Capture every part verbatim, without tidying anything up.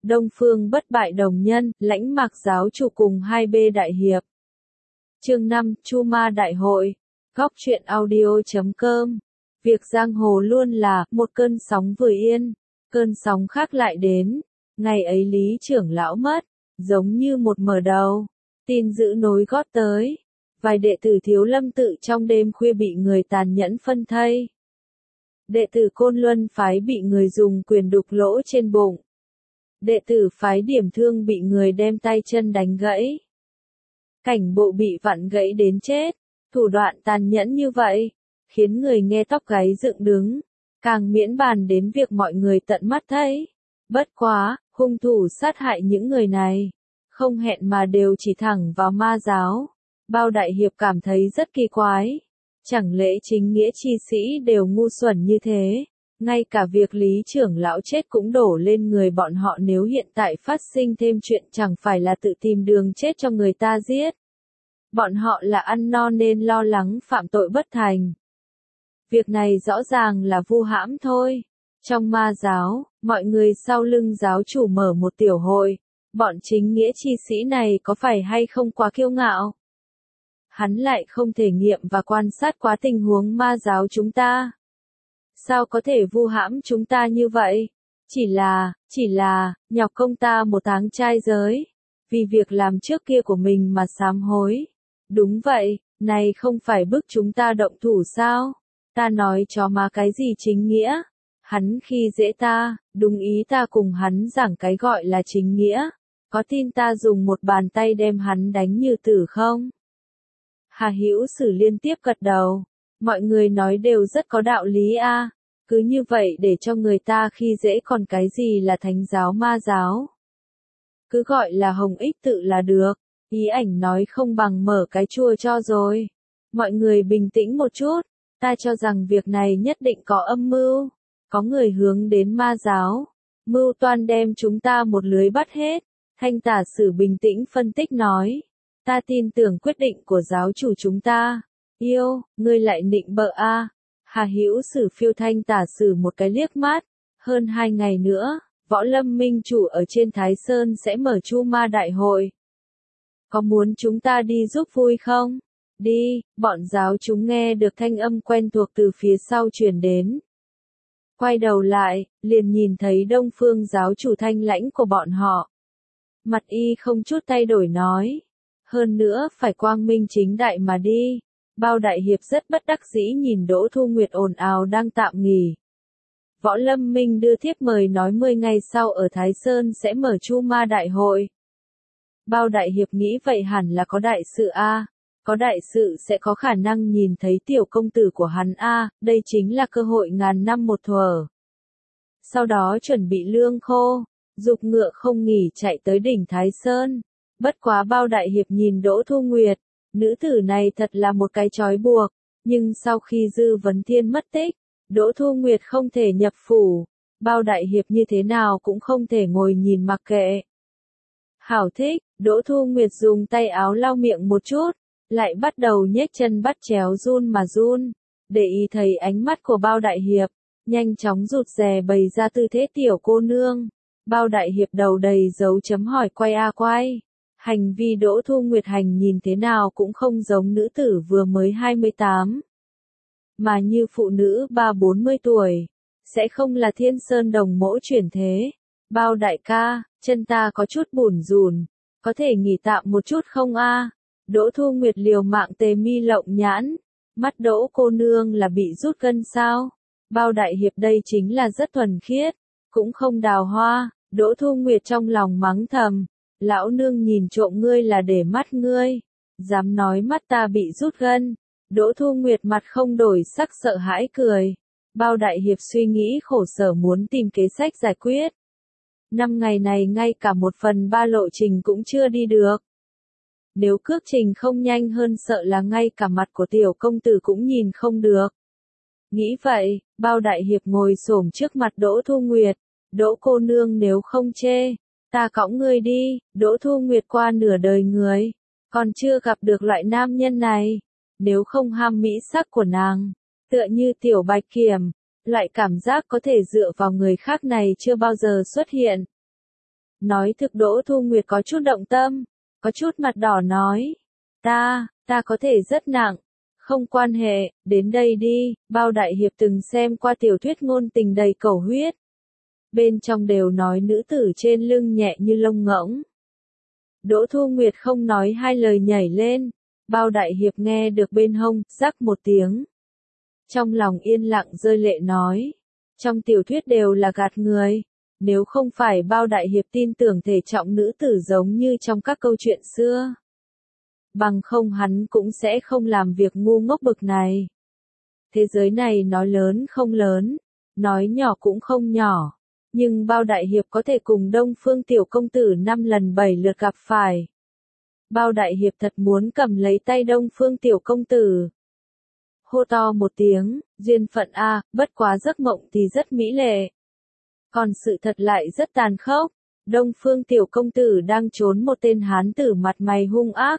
Đông Phương bất bại đồng nhân, lãnh mạc giáo chủ cùng hai bê đại hiệp. Chương năm, Chu Ma Đại Hội. Góc truyện audio chấm com. Việc giang hồ luôn là một cơn sóng vừa yên, cơn sóng khác lại đến. Ngày ấy Lý trưởng lão mất, giống như một mở đầu. Tin dữ nối gót tới. Vài đệ tử Thiếu Lâm tự trong đêm khuya bị người tàn nhẫn phân thây. Đệ tử Côn Luân phái bị người dùng quyền đục lỗ trên bụng. Đệ tử phái Điểm Thương bị người đem tay chân đánh gãy. Cảnh bộ bị vặn gãy đến chết. Thủ đoạn tàn nhẫn như vậy, khiến người nghe tóc gáy dựng đứng. Càng miễn bàn đến việc mọi người tận mắt thấy. Bất quá, hung thủ sát hại những người này, không hẹn mà đều chỉ thẳng vào ma giáo. Bao đại hiệp cảm thấy rất kỳ quái. Chẳng lẽ chính nghĩa chi sĩ đều ngu xuẩn như thế? Ngay cả việc Lý trưởng lão chết cũng đổ lên người bọn họ, nếu hiện tại phát sinh thêm chuyện chẳng phải là tự tìm đường chết cho người ta giết. Bọn họ là ăn no nên lo lắng phạm tội bất thành. Việc này rõ ràng là vu hãm thôi. Trong ma giáo, mọi người sau lưng giáo chủ mở một tiểu hội. Bọn chính nghĩa chi sĩ này có phải hay không quá kiêu ngạo? Hắn lại không thể nghiệm và quan sát quá tình huống ma giáo chúng ta. Sao có thể vu hãm chúng ta như vậy? Chỉ là, chỉ là, nhọc công ta một tháng trai giới. Vì việc làm trước kia của mình mà sám hối. Đúng vậy, này không phải bức chúng ta động thủ sao? Ta nói cho má cái gì chính nghĩa? Hắn khi dễ ta, đúng ý ta cùng hắn giảng cái gọi là chính nghĩa. Có tin ta dùng một bàn tay đem hắn đánh như tử không? Hà Hữu Sử liên tiếp gật đầu. Mọi người nói đều rất có đạo lý a. À. Cứ như vậy để cho người ta khi dễ còn cái gì là thánh giáo ma giáo. Cứ gọi là Hồng Ích tự là được. Ý ảnh nói không bằng mở cái chua cho rồi. Mọi người bình tĩnh một chút. Ta cho rằng việc này nhất định có âm mưu. Có người hướng đến ma giáo. Mưu toan đem chúng ta một lưới bắt hết. Thanh Tả Sử bình tĩnh phân tích nói. Ta tin tưởng quyết định của giáo chủ chúng ta. Yêu, ngươi lại nịnh bợ a. À. Hà Hữu Sử phiêu Thanh Tả Sử một cái liếc mắt. Hơn hai ngày nữa, Võ Lâm Minh chủ ở trên Thái Sơn sẽ mở Chu Ma Đại Hội. Có muốn chúng ta đi giúp vui không? Đi, bọn giáo chúng nghe được thanh âm quen thuộc từ phía sau truyền đến. Quay đầu lại, liền nhìn thấy Đông Phương giáo chủ thanh lãnh của bọn họ. Mặt y không chút thay đổi nói. Hơn nữa, phải quang minh chính đại mà đi. Bao đại hiệp rất bất đắc dĩ nhìn Đỗ Thu Nguyệt ồn ào đang tạm nghỉ. Võ Lâm Minh đưa thiếp mời nói mười ngày sau ở Thái Sơn sẽ mở Chu Ma Đại Hội. Bao đại hiệp nghĩ vậy hẳn là có đại sự a. À. Có đại sự sẽ có khả năng nhìn thấy tiểu công tử của hắn a. À. Đây chính là cơ hội ngàn năm một thuở. Sau đó chuẩn bị lương khô, dục ngựa không nghỉ chạy tới đỉnh Thái Sơn. Bất quá bao đại hiệp nhìn Đỗ Thu Nguyệt, nữ tử này thật là một cái trói buộc, nhưng sau khi Dư Vấn Thiên mất tích, Đỗ Thu Nguyệt không thể nhập phủ, bao đại hiệp như thế nào cũng không thể ngồi nhìn mặc kệ. Hảo thích, Đỗ Thu Nguyệt dùng tay áo lau miệng một chút, lại bắt đầu nhếch chân bắt chéo run mà run, để ý thấy ánh mắt của bao đại hiệp, nhanh chóng rụt rè bày ra tư thế tiểu cô nương. Bao đại hiệp đầu đầy dấu chấm hỏi quay a quay. Hành vi Đỗ Thu Nguyệt hành nhìn thế nào cũng không giống nữ tử vừa mới hai mươi tám. Mà như phụ nữ ba bốn mươi tuổi. Sẽ không là Thiên Sơn Đồng mẫu chuyển thế. Bao đại ca, chân ta có chút bủn rủn. Có thể nghỉ tạm một chút không a? À? Đỗ Thu Nguyệt liều mạng tề mi lộng nhãn. Mắt Đỗ cô nương là bị rút gân sao? Bao đại hiệp đây chính là rất thuần khiết. Cũng không đào hoa. Đỗ Thu Nguyệt trong lòng mắng thầm. Lão nương nhìn trộm ngươi là để mắt ngươi. Dám nói mắt ta bị rút gân. Đỗ Thu Nguyệt mặt không đổi sắc sợ hãi cười. Bao đại hiệp suy nghĩ khổ sở muốn tìm kế sách giải quyết. Năm ngày này ngay cả một phần ba lộ trình cũng chưa đi được. Nếu cước trình không nhanh hơn sợ là ngay cả mặt của tiểu công tử cũng nhìn không được. Nghĩ vậy, bao đại hiệp ngồi xổm trước mặt Đỗ Thu Nguyệt. Đỗ cô nương nếu không chê, ta cõng ngươi đi. Đỗ Thu Nguyệt qua nửa đời người, còn chưa gặp được loại nam nhân này. Nếu không ham mỹ sắc của nàng, tựa như tiểu bạch kiểm, loại cảm giác có thể dựa vào người khác này chưa bao giờ xuất hiện. Nói thực Đỗ Thu Nguyệt có chút động tâm, có chút mặt đỏ nói. Ta, ta có thể rất nặng. Không quan hệ, đến đây đi, bao đại hiệp từng xem qua tiểu thuyết ngôn tình đầy cầu huyết. Bên trong đều nói nữ tử trên lưng nhẹ như lông ngỗng. Đỗ Thu Nguyệt không nói hai lời nhảy lên, bao đại hiệp nghe được bên hông, rắc một tiếng. Trong lòng yên lặng rơi lệ nói, trong tiểu thuyết đều là gạt người, nếu không phải bao đại hiệp tin tưởng thể trọng nữ tử giống như trong các câu chuyện xưa. Bằng không hắn cũng sẽ không làm việc ngu ngốc bực này. Thế giới này nói lớn không lớn, nói nhỏ cũng không nhỏ, nhưng bao đại hiệp có thể cùng Đông Phương tiểu công tử năm lần bảy lượt gặp phải. Bao đại hiệp thật muốn cầm lấy tay Đông Phương tiểu công tử. Hô to một tiếng, duyên phận a, bất quá giấc mộng thì rất mỹ lệ. Còn sự thật lại rất tàn khốc, Đông Phương tiểu công tử đang trốn một tên hán tử mặt mày hung ác.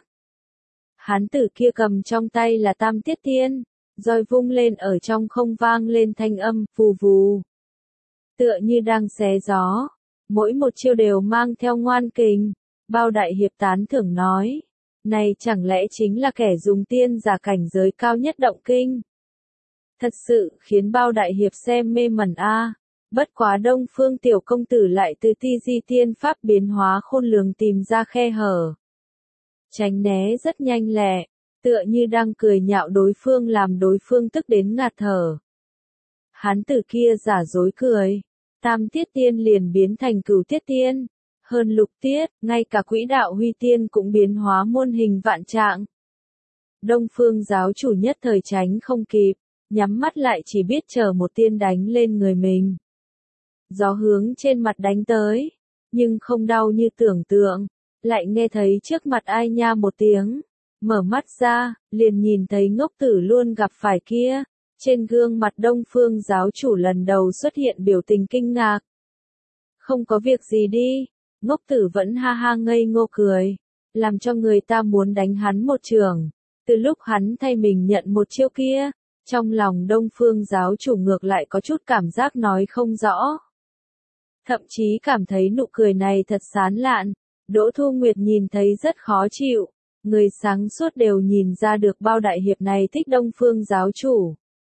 Hán tử kia cầm trong tay là Tam Tiết Tiên, roi vung lên ở trong không vang lên thanh âm, vù vù. Tựa như đang xé gió, mỗi một chiêu đều mang theo ngoan kình, bao đại hiệp tán thưởng nói. Này chẳng lẽ chính là kẻ dùng tiên giả cảnh giới cao nhất động kinh. Thật sự khiến bao đại hiệp xem mê mẩn a. Bất quá Đông Phương tiểu công tử lại từ ti di tiên pháp biến hóa khôn lường tìm ra khe hở. Tránh né rất nhanh lẹ, tựa như đang cười nhạo đối phương làm đối phương tức đến ngạt thở. Hán tử kia giả dối cười, Tam Tiết Tiên liền biến thành Cửu Tiết Tiên, hơn lục tiết, ngay cả quỹ đạo huy tiên cũng biến hóa muôn hình vạn trạng. Đông Phương giáo chủ nhất thời tránh không kịp, nhắm mắt lại chỉ biết chờ một tiên đánh lên người mình. Gió hướng trên mặt đánh tới, nhưng không đau như tưởng tượng, lại nghe thấy trước mặt ai nha một tiếng, mở mắt ra, liền nhìn thấy ngốc tử luôn gặp phải kia, trên gương mặt Đông Phương giáo chủ lần đầu xuất hiện biểu tình kinh ngạc. Không có việc gì đi, ngốc tử vẫn ha ha ngây ngô cười, làm cho người ta muốn đánh hắn một trường, từ lúc hắn thay mình nhận một chiêu kia, trong lòng Đông Phương giáo chủ ngược lại có chút cảm giác nói không rõ. Thậm chí cảm thấy nụ cười này thật sán lạn, Đỗ Thu Nguyệt nhìn thấy rất khó chịu, người sáng suốt đều nhìn ra được bao đại hiệp này thích Đông Phương giáo chủ.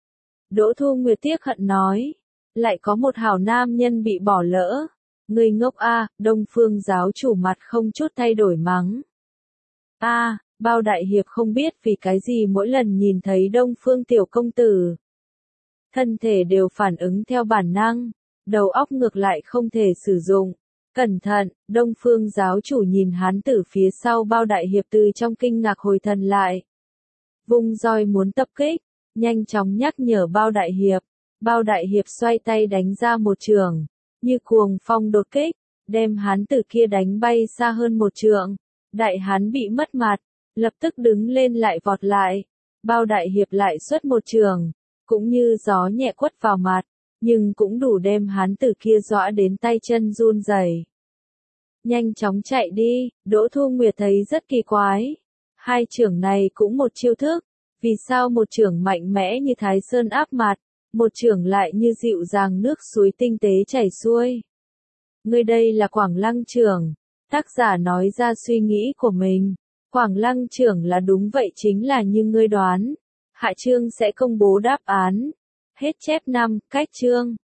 Đỗ Thu Nguyệt tiếc hận nói, lại có một hảo nam nhân bị bỏ lỡ. Người ngốc a, Đông Phương giáo chủ mặt không chút thay đổi mắng. A, bao đại hiệp không biết vì cái gì mỗi lần nhìn thấy Đông Phương tiểu công tử. Thân thể đều phản ứng theo bản năng, đầu óc ngược lại không thể sử dụng. Cẩn thận, Đông Phương giáo chủ nhìn hán tử phía sau bao đại hiệp từ trong kinh ngạc hồi thần lại. Vung roi muốn tập kích, nhanh chóng nhắc nhở bao đại hiệp. Bao đại hiệp xoay tay đánh ra một trường, như cuồng phong đột kích, đem hán tử kia đánh bay xa hơn một trượng. Đại hán bị mất mặt, lập tức đứng lên lại vọt lại. Bao đại hiệp lại xuất một trường, cũng như gió nhẹ quất vào mặt, nhưng cũng đủ đem hán tử kia dọa đến tay chân run rẩy. Nhanh chóng chạy đi, Đỗ Thu Nguyệt thấy rất kỳ quái. Hai trưởng này cũng một chiêu thức, vì sao một trưởng mạnh mẽ như Thái Sơn áp mặt, một trưởng lại như dịu dàng nước suối tinh tế chảy xuôi. Ngươi đây là Quảng Lăng trưởng, tác giả nói ra suy nghĩ của mình. Quảng Lăng trưởng là đúng vậy chính là như ngươi đoán. Hạ chương sẽ công bố đáp án. Hết chép năm, cách chương.